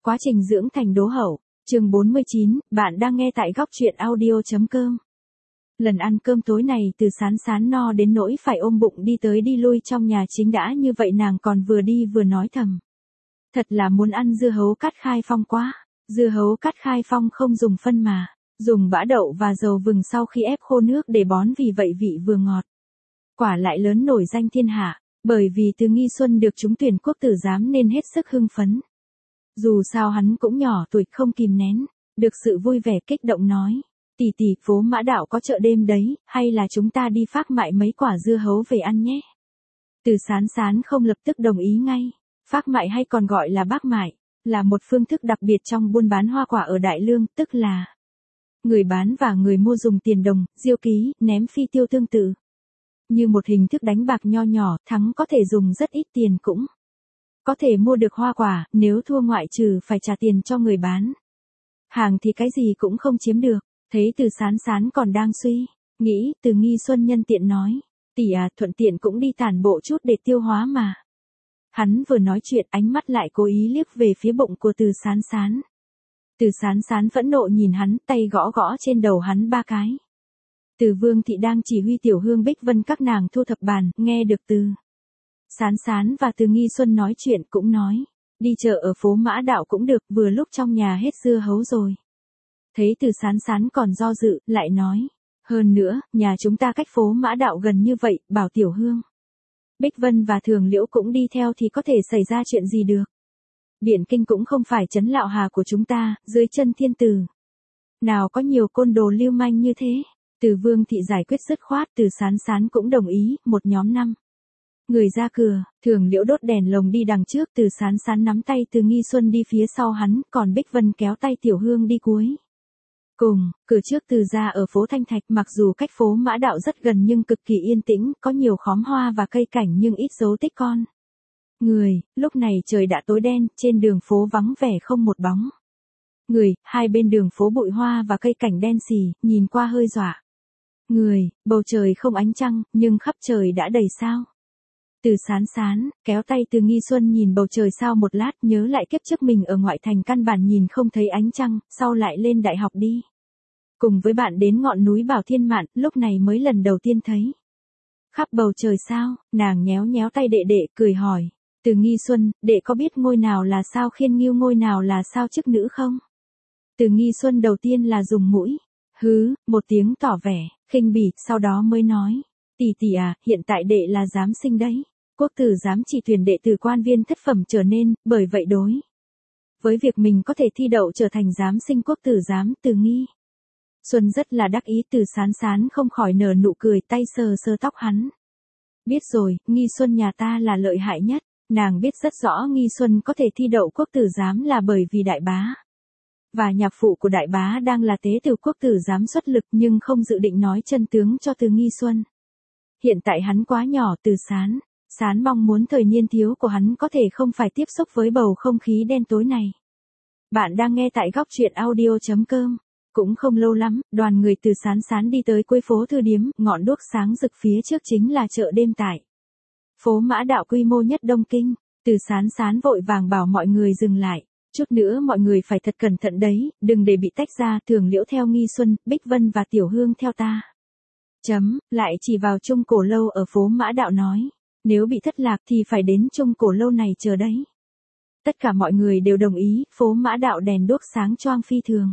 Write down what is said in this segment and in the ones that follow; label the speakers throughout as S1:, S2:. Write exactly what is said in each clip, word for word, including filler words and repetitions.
S1: Quá trình dưỡng thành đố hậu, chương bốn mươi chín, bạn đang nghe tại góc truyện audio.com. Lần ăn cơm tối này từ Sán Sán no đến nỗi phải ôm bụng đi tới đi lui trong nhà chính đã như vậy nàng còn vừa đi vừa nói thầm. Thật là muốn ăn dưa hấu cắt khai phong quá, dưa hấu cắt khai phong không dùng phân mà, dùng bã đậu và dầu vừng sau khi ép khô nước để bón vì vậy vị vừa ngọt. Quả lại lớn nổi danh thiên hạ, bởi vì Từ Nghi Xuân được trúng tuyển quốc tử giám nên hết sức hưng phấn. Dù sao hắn cũng nhỏ tuổi không kìm nén, được sự vui vẻ kích động nói, tỷ tỷ phố Mã Đạo có chợ đêm đấy, hay là chúng ta đi phác mại mấy quả dưa hấu về ăn nhé. Từ Sán Sán không lập tức đồng ý ngay, phác mại hay còn gọi là bác mại, là một phương thức đặc biệt trong buôn bán hoa quả ở Đại Lương, tức là người bán và người mua dùng tiền đồng, diêu ký, ném phi tiêu tương tự. Như một hình thức đánh bạc nho nhỏ, thắng có thể dùng rất ít tiền cũng có thể mua được hoa quả, nếu thua ngoại trừ phải trả tiền cho người bán. Hàng thì cái gì cũng không chiếm được, thấy Từ Sán Sán còn đang suy nghĩ, Từ Nghi Xuân nhân tiện nói, tỷ à, thuận tiện cũng đi tản bộ chút để tiêu hóa mà. Hắn vừa nói chuyện ánh mắt lại cố ý liếc về phía bụng của Từ Sán Sán. Từ Sán Sán phẫn nộ nhìn hắn, tay gõ gõ trên đầu hắn ba cái. Từ Vương thị đang chỉ huy Tiểu Hương Bích Vân các nàng thu thập bàn, nghe được Từ Sán Sán và Từ Nghi Xuân nói chuyện cũng nói, đi chợ ở phố Mã Đạo cũng được, vừa lúc trong nhà hết dưa hấu rồi. Thấy Từ Sán Sán còn do dự, lại nói, hơn nữa, nhà chúng ta cách phố Mã Đạo gần như vậy, bảo Tiểu Hương Bích Vân và Thường Liễu cũng đi theo thì có thể xảy ra chuyện gì được. Điện Kinh cũng không phải trấn Lạo Hà của chúng ta, dưới chân thiên tử nào có nhiều côn đồ lưu manh như thế. Từ Vương thị giải quyết dứt khoát, Từ Sán Sán cũng đồng ý, một nhóm năm người ra cửa, Thường Liễu đốt đèn lồng đi đằng trước, Từ Sán Sán nắm tay Từ Nghi Xuân đi phía sau hắn, còn Bích Vân kéo tay Tiểu Hương đi cuối cùng. Cửa trước Từ gia ở phố Thanh Thạch, mặc dù cách phố Mã Đạo rất gần nhưng cực kỳ yên tĩnh, có nhiều khóm hoa và cây cảnh nhưng ít dấu tích con người. Lúc này trời đã tối đen, trên đường phố vắng vẻ không một bóng người, hai bên đường phố bụi hoa và cây cảnh đen xì, nhìn qua hơi dọa người. Bầu trời không ánh trăng, nhưng khắp trời đã đầy sao. Từ Sán Sán kéo tay Từ Nghi Xuân nhìn bầu trời sao một lát, nhớ lại kiếp trước mình ở ngoại thành căn bản nhìn không thấy ánh trăng, sau lại lên đại học đi cùng với bạn đến ngọn núi Bảo Thiên Mạn, lúc này mới lần đầu tiên thấy khắp bầu trời sao. Nàng nhéo nhéo tay đệ đệ, cười hỏi, Từ Nghi Xuân, đệ có biết ngôi nào là sao Khiên Nghiêu, ngôi nào là sao Chức Nữ không? Từ Nghi Xuân đầu tiên là dùng mũi hứ một tiếng tỏ vẻ khinh bỉ, sau đó mới nói, tỷ tỷ à, hiện tại đệ là giám sinh đấy. Quốc tử giám chỉ tuyển đệ từ quan viên thất phẩm trở nên, bởi vậy đối với việc mình có thể thi đậu trở thành giám sinh quốc tử giám, Từ Nghi Xuân rất là đắc ý. Từ Sán Sán không khỏi nở nụ cười, tay sờ sờ tóc hắn. Biết rồi, Nghi Xuân nhà ta là lợi hại nhất. Nàng biết rất rõ Nghi Xuân có thể thi đậu quốc tử giám là bởi vì đại bá và nhạc phụ của đại bá đang là tế từ quốc tử giám xuất lực, nhưng không dự định nói chân tướng cho Từ Nghi Xuân. Hiện tại hắn quá nhỏ. Từ Sán Sán mong muốn thời niên thiếu của hắn có thể không phải tiếp xúc với bầu không khí đen tối này. Bạn đang nghe tại góc truyện audio.com. Cũng không lâu lắm, đoàn người Từ Sán Sán đi tới cuối phố Thư Điếm, ngọn đuốc sáng rực phía trước chính là chợ đêm tại phố Mã Đạo quy mô nhất Đông Kinh. Từ Sán Sán vội vàng bảo mọi người dừng lại, chút nữa mọi người phải thật cẩn thận đấy, đừng để bị tách ra. Thường Liễu theo Nghi Xuân, Bích Vân và Tiểu Hương theo ta. Chấm, lại chỉ vào Trung Cổ Lâu ở phố Mã Đạo nói, nếu bị thất lạc thì phải đến Trung Cổ Lâu này chờ đấy. Tất cả mọi người đều đồng ý, phố Mã Đạo đèn đuốc sáng choang phi thường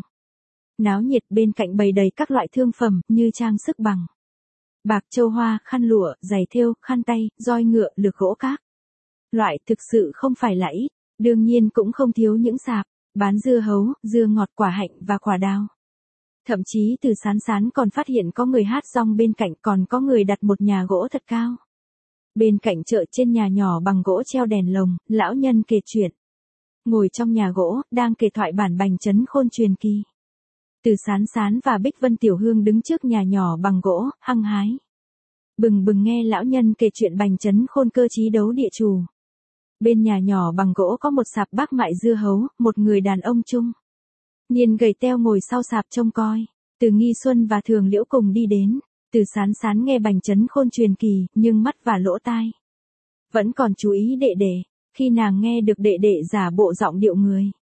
S1: náo nhiệt, bên cạnh bày đầy các loại thương phẩm, như trang sức bằng bạc, châu hoa, khăn lụa, giày thêu, khăn tay, roi ngựa, lược gỗ các loại, thực sự không phải là ít. Đương nhiên cũng không thiếu những sạp bán dưa hấu, dưa ngọt, quả hạnh và quả đào. Thậm chí Từ Sán Sán còn phát hiện có người hát rong bên cạnh, còn có người đặt một nhà gỗ thật cao bên cạnh chợ. Trên nhà nhỏ bằng gỗ treo đèn lồng, lão nhân kể chuyện ngồi trong nhà gỗ, đang kể thoại bản Bành Trấn Khôn truyền kỳ. Từ Sán Sán và Bích Vân Tiểu Hương đứng trước nhà nhỏ bằng gỗ, hăng hái bừng bừng nghe lão nhân kể chuyện Bành Trấn Khôn cơ trí đấu địa chủ. Bên nhà nhỏ bằng gỗ có một sạp bác mại dưa hấu, một người đàn ông trung niên gầy teo ngồi sau sạp trông coi. Từ Nghi Xuân và Thường Liễu cùng đi đến. Từ Sán Sán nghe Bành Trấn Khôn truyền kỳ, nhưng mắt và lỗ tai vẫn còn chú ý đệ đệ. Khi nàng nghe được đệ đệ giả bộ giọng điệu người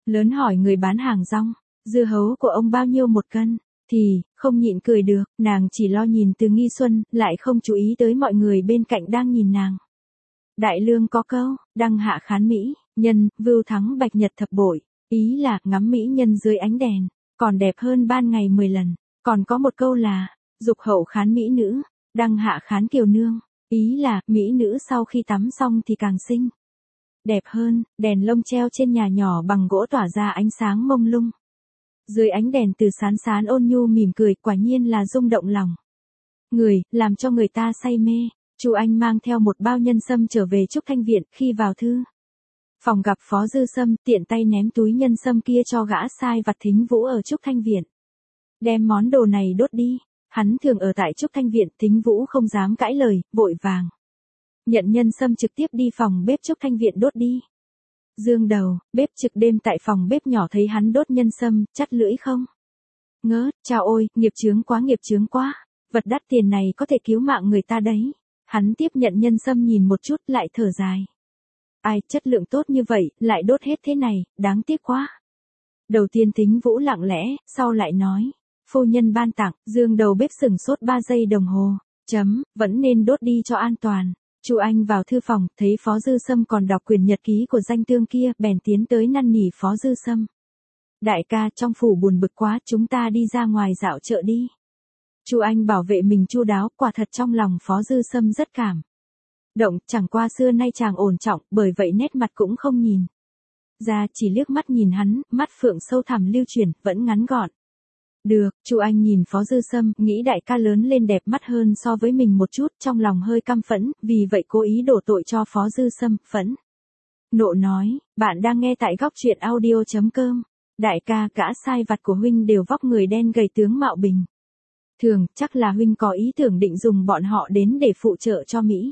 S1: Lớn hỏi người bán hàng rong, dưa hấu của ông bao nhiêu một cân, thì, không nhịn cười được, nàng chỉ lo nhìn Từ Nghi Xuân, lại không chú ý tới mọi người bên cạnh đang nhìn nàng. Đại Lương có câu, đăng hạ khán mỹ, nhân, vưu thắng bạch nhật thập bội, ý là ngắm mỹ nhân dưới ánh đèn, còn đẹp hơn ban ngày mười lần. Còn có một câu là, dục hậu khán mỹ nữ, đăng hạ khán kiều nương, ý là mỹ nữ sau khi tắm xong thì càng xinh đẹp hơn. Đèn lông treo trên nhà nhỏ bằng gỗ tỏa ra ánh sáng mông lung. Dưới ánh đèn Từ Sán Sán ôn nhu mỉm cười, quả nhiên là rung động lòng người, làm cho người ta say mê. Chu Anh mang theo một bao nhân sâm trở về Trúc Thanh Viện, khi vào thư phòng gặp Phó Dư Sâm, tiện tay ném túi nhân sâm kia cho gã sai vặt Thính Vũ ở Trúc Thanh Viện. Đem món đồ này đốt đi, hắn thường ở tại Trúc Thanh Viện. Thính Vũ không dám cãi lời, vội vàng nhận nhân sâm trực tiếp đi phòng bếp Trúc Thanh Viện đốt đi. Dương Đầu, bếp trực đêm tại phòng bếp nhỏ thấy hắn đốt nhân sâm, chắt lưỡi không ngớt, chao ôi, nghiệp chướng quá nghiệp chướng quá, vật đắt tiền này có thể cứu mạng người ta đấy. Hắn tiếp nhận nhân sâm nhìn một chút lại thở dài. Ai, chất lượng tốt như vậy, lại đốt hết thế này, đáng tiếc quá. Đầu tiên Thính Vũ lặng lẽ, sau lại nói, phu nhân ban tặng. Dương Đầu bếp sửng sốt ba giây đồng hồ, chấm, vẫn nên đốt đi cho an toàn. Chu Anh vào thư phòng, thấy Phó Dư Sâm còn đọc quyển nhật ký của danh tương kia, bèn tiến tới năn nỉ Phó Dư Sâm. Đại ca, trong phủ buồn bực quá, chúng ta đi ra ngoài dạo chợ đi. Chu Anh bảo vệ mình chu đáo, quả thật trong lòng Phó Dư Sâm rất cảm động, chẳng qua xưa nay chàng ổn trọng, bởi vậy nét mặt cũng không nhìn ra, chỉ liếc mắt nhìn hắn, mắt phượng sâu thẳm lưu chuyển, vẫn ngắn gọn. Được, Chu Anh nhìn Phó Dư Sâm, nghĩ đại ca lớn lên đẹp mắt hơn so với mình một chút, trong lòng hơi căm phẫn, vì vậy cố ý đổ tội cho Phó Dư Sâm. Phẫn nộ nói, bạn đang nghe tại góc truyện audio chấm com. Đại ca, gã sai vặt của huynh đều vóc người đen gầy tướng mạo bình thường, chắc là huynh có ý tưởng định dùng bọn họ đến để phụ trợ cho Mỹ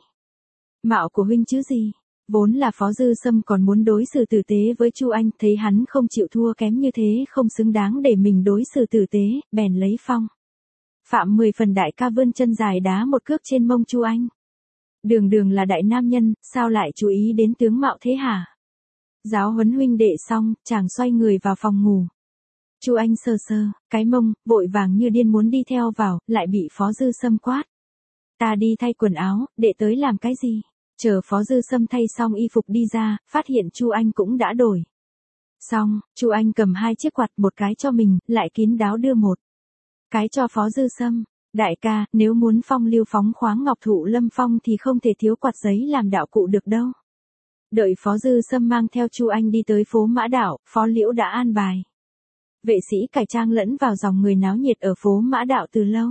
S1: mạo của huynh chứ gì. Vốn là Phó Dư Sâm còn muốn đối xử tử tế với Chu Anh, thấy hắn không chịu thua kém như thế không xứng đáng để mình đối xử tử tế, bèn lấy phong phạm mười phần đại ca vươn chân dài đá một cước trên mông Chu Anh. Đường đường là đại nam nhân, sao lại chú ý đến tướng mạo thế hả? Giáo huấn huynh đệ xong, chàng xoay người vào phòng ngủ. Chu Anh sờ sờ cái mông, vội vàng như điên muốn đi theo vào, lại bị Phó Dư Sâm quát. Ta đi thay quần áo, để tới làm cái gì? Chờ Phó Dư Sâm thay xong y phục đi ra, phát hiện Chu Anh cũng đã đổi xong. Chu Anh cầm hai chiếc quạt, một cái cho mình, lại kín đáo đưa một cái cho Phó Dư Sâm. Đại ca, nếu muốn phong lưu phóng khoáng ngọc thụ lâm phong thì không thể thiếu quạt giấy làm đạo cụ được đâu. Đợi Phó Dư Sâm mang theo Chu Anh đi tới phố Mã Đạo, Phó Liễu đã an bài vệ sĩ cải trang lẫn vào dòng người náo nhiệt ở phố Mã Đạo từ lâu.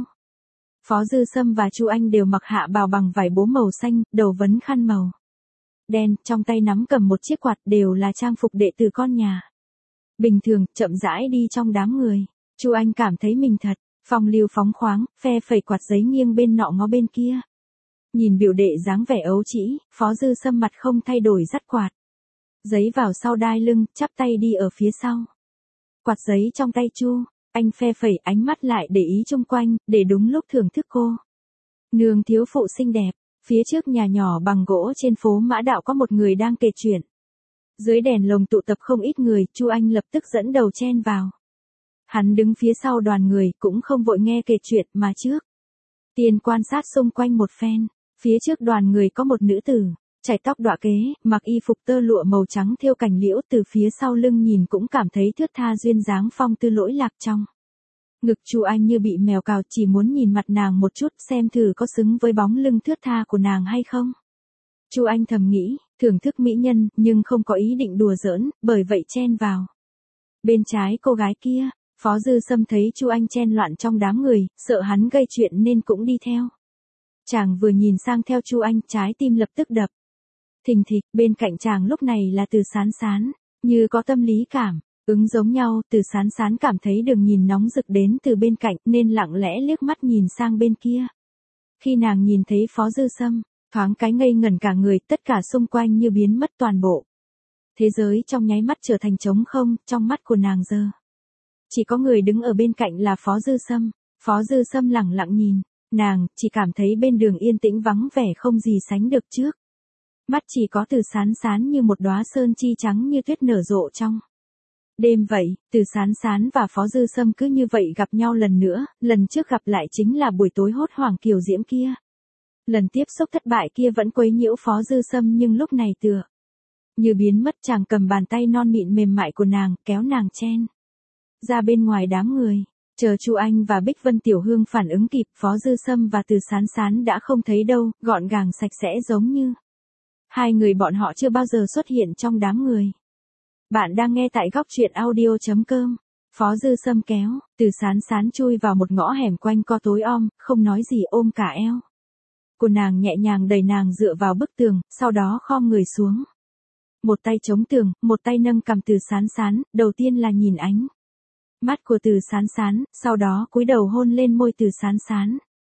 S1: Phó Dư Sâm và Chu Anh đều mặc hạ bào bằng vải bố màu xanh, đầu vấn khăn màu đen, trong tay nắm cầm một chiếc quạt, đều là trang phục đệ tử con nhà bình thường, chậm rãi đi trong đám người. Chu Anh cảm thấy mình thật phong lưu phóng khoáng, phe phẩy quạt giấy nghiêng bên nọ ngó bên kia. Nhìn biểu đệ dáng vẻ ấu trĩ, Phó Dư Sâm mặt không thay đổi dắt quạt giấy vào sau đai lưng, chắp tay đi ở phía sau. Quạt giấy trong tay Chu Anh phe phẩy, ánh mắt lại để ý chung quanh, để đúng lúc thưởng thức cô nương thiếu phụ xinh đẹp. Phía trước nhà nhỏ bằng gỗ trên phố Mã Đạo có một người đang kể chuyện. Dưới đèn lồng tụ tập không ít người, Chu Anh lập tức dẫn đầu chen vào. Hắn đứng phía sau đoàn người, cũng không vội nghe kể chuyện mà trước tiên quan sát xung quanh một phen. Phía trước đoàn người có một nữ tử, chải tóc đọa kế, mặc y phục tơ lụa màu trắng thêu cành liễu, từ phía sau lưng nhìn cũng cảm thấy thướt tha duyên dáng phong tư lỗi lạc trong ngực. Chu Anh như bị mèo cào, chỉ muốn nhìn mặt nàng một chút xem thử có xứng với bóng lưng thướt tha của nàng hay không. Chu Anh thầm nghĩ, thưởng thức mỹ nhân, nhưng không có ý định đùa giỡn, bởi vậy chen vào bên trái cô gái kia. Phó Dư Sâm thấy Chu Anh chen loạn trong đám người, sợ hắn gây chuyện nên cũng đi theo. Chàng vừa nhìn sang theo Chu Anh, trái tim lập tức đập thình thịch. Bên cạnh chàng lúc này là Từ Sán Sán, như có tâm lý cảm ứng giống nhau. Từ Sán Sán cảm thấy đường nhìn nóng rực đến từ bên cạnh, nên lặng lẽ liếc mắt nhìn sang bên kia. Khi nàng nhìn thấy Phó Dư Sâm, thoáng cái ngây ngẩn cả người, tất cả xung quanh như biến mất toàn bộ. Thế giới trong nháy mắt trở thành trống không, trong mắt của nàng giờ chỉ có người đứng ở bên cạnh là Phó Dư Sâm. Phó Dư Sâm lẳng lặng nhìn nàng, chỉ cảm thấy bên đường yên tĩnh vắng vẻ không gì sánh được trước mắt, chỉ có Từ Sán Sán như một đóa sơn chi trắng như tuyết nở rộ trong Đêm vậy, Từ Sán Sán và Phó Dư Sâm cứ như vậy gặp nhau lần nữa, lần trước gặp lại chính là buổi tối hốt hoảng kiều diễm kia. Lần tiếp xúc thất bại kia vẫn quấy nhiễu Phó Dư Sâm nhưng lúc này tựa như biến mất, chàng cầm bàn tay non mịn mềm mại của nàng, kéo nàng chen ra bên ngoài đám người. Chờ Chu Anh và Bích Vân Tiểu Hương phản ứng kịp, Phó Dư Sâm và Từ Sán Sán đã không thấy đâu, gọn gàng sạch sẽ giống như hai người bọn họ chưa bao giờ xuất hiện trong đám người. Bạn đang nghe tại góc truyện audio chấm com. Phó Dư Sâm kéo Từ Sán Sán chui vào một ngõ hẻm quanh co tối om, không nói gì ôm cả eo của nàng, nhẹ nhàng đẩy nàng dựa vào bức tường, sau đó khom người xuống. Một tay chống tường, một tay nâng cằm Từ Sán Sán, đầu tiên là nhìn ánh mắt của Từ Sán Sán, sau đó cúi đầu hôn lên môi Từ Sán Sán.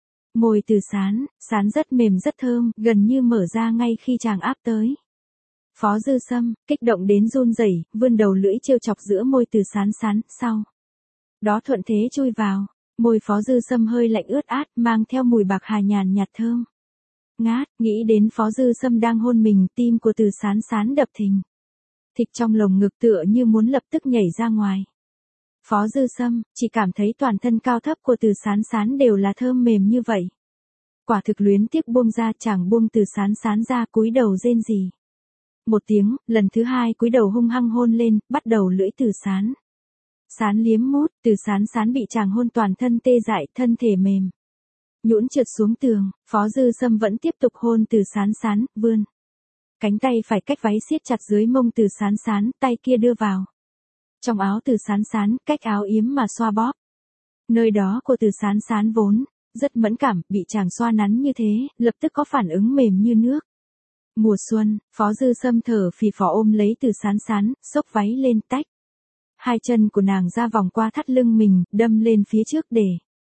S1: Môi Từ Sán Sán rất mềm rất thơm, gần như mở ra ngay khi chàng áp tới. Phó Dư Sâm, kích động đến run rẩy, vươn đầu lưỡi trêu chọc giữa môi Từ Sán Sán, sau đó thuận thế chui vào. Môi Phó Dư Sâm hơi lạnh ướt át, mang theo mùi bạc hà nhàn nhạt thơm ngát, nghĩ đến Phó Dư Sâm đang hôn mình, tim của Từ Sán Sán đập thình thịch trong lồng ngực tựa như muốn lập tức nhảy ra ngoài. Phó Dư Sâm chỉ cảm thấy toàn thân cao thấp của Từ Sán Sán đều là thơm mềm như vậy. Quả thực luyến tiếc buông ra, chàng buông Từ Sán Sán ra, cúi đầu rên rỉ một tiếng, lần thứ hai cúi đầu hung hăng hôn lên, bắt đầu lưỡi Từ Sán Sán liếm mút. Từ Sán Sán bị chàng hôn toàn thân tê dại, thân thể mềm nhũn trượt xuống tường. Phó Dư Sâm vẫn tiếp tục hôn Từ Sán Sán, vươn cánh tay phải cách váy siết chặt dưới mông Từ Sán Sán, tay kia đưa vào trong áo Từ Sán Sán, cách áo yếm mà xoa bóp. Nơi đó của Từ Sán Sán vốn rất mẫn cảm, bị chàng xoa nắn như thế, lập tức có phản ứng mềm như nước. Mùa xuân, Phó Dư Sâm thở phì phò ôm lấy Từ Sán Sán, xốc váy lên, tách hai chân của nàng ra vòng qua thắt lưng mình, đâm lên phía trước để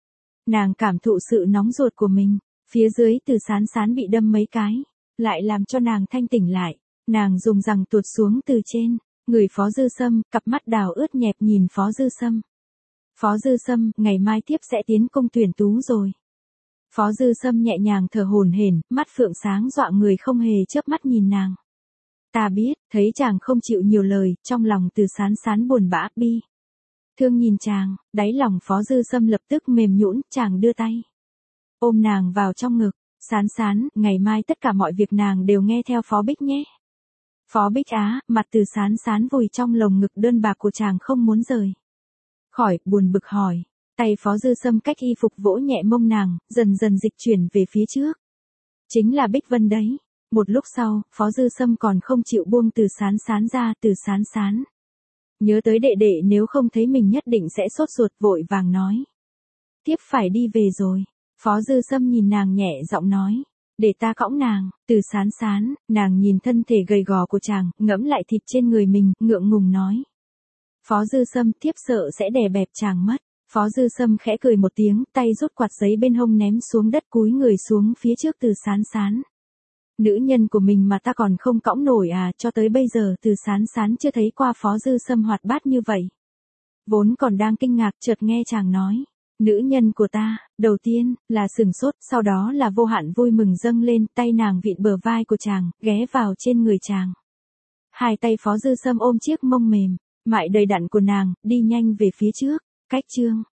S1: nàng cảm thụ sự nóng ruột của mình. Phía dưới Từ Sán Sán bị đâm mấy cái, lại làm cho nàng thanh tỉnh lại. Nàng dùng răng tuột xuống từ trên người Phó Dư Sâm, cặp mắt đào ướt nhẹp nhìn Phó Dư Sâm. Phó Dư Sâm, ngày mai tiếp sẽ tiến công tuyển tú rồi. Phó Dư Sâm nhẹ nhàng thở hổn hển, mắt phượng sáng dọa người, không hề chớp mắt nhìn nàng. Ta biết, thấy chàng không chịu nhiều lời, trong lòng Từ Sán Sán buồn bã bi thương nhìn chàng, đáy lòng Phó Dư Sâm lập tức mềm nhũn, chàng đưa tay ôm nàng vào trong ngực. Sán Sán, ngày mai tất cả mọi việc nàng đều nghe theo Phó Bích nhé. Phó Bích á, mặt Từ Sán Sán vùi trong lồng ngực đơn bạc của chàng không muốn rời khỏi, buồn bực hỏi. Tay Phó Dư Sâm cách y phục vỗ nhẹ mông nàng, dần dần dịch chuyển về phía trước. Chính là Bích Vân đấy. Một lúc sau, Phó Dư Sâm còn không chịu buông Từ Sán Sán ra. Từ Sán Sán nhớ tới đệ đệ nếu không thấy mình nhất định sẽ sốt ruột, vội vàng nói. Tiếp phải đi về rồi. Phó Dư Sâm nhìn nàng nhẹ giọng nói. Để ta cõng nàng. Từ Sán Sán, nàng nhìn thân thể gầy gò của chàng, ngẫm lại thịt trên người mình, ngượng ngùng nói. Phó Dư Sâm, tiếp sợ sẽ đè bẹp chàng mất. Phó Dư Sâm khẽ cười một tiếng, tay rút quạt giấy bên hông ném xuống đất, cúi người xuống phía trước Từ Sán Sán. Nữ nhân của mình mà ta còn không cõng nổi à, cho tới bây giờ Từ Sán Sán chưa thấy qua Phó Dư Sâm hoạt bát như vậy. Vốn còn đang kinh ngạc, chợt nghe chàng nói. Nữ nhân của ta, đầu tiên là sừng sốt, sau đó là vô hạn vui mừng dâng lên, tay nàng vịn bờ vai của chàng, ghé vào trên người chàng. Hai tay Phó Dư Sâm ôm chiếc mông mềm mại đầy đặn của nàng, đi nhanh về phía trước. Cách chương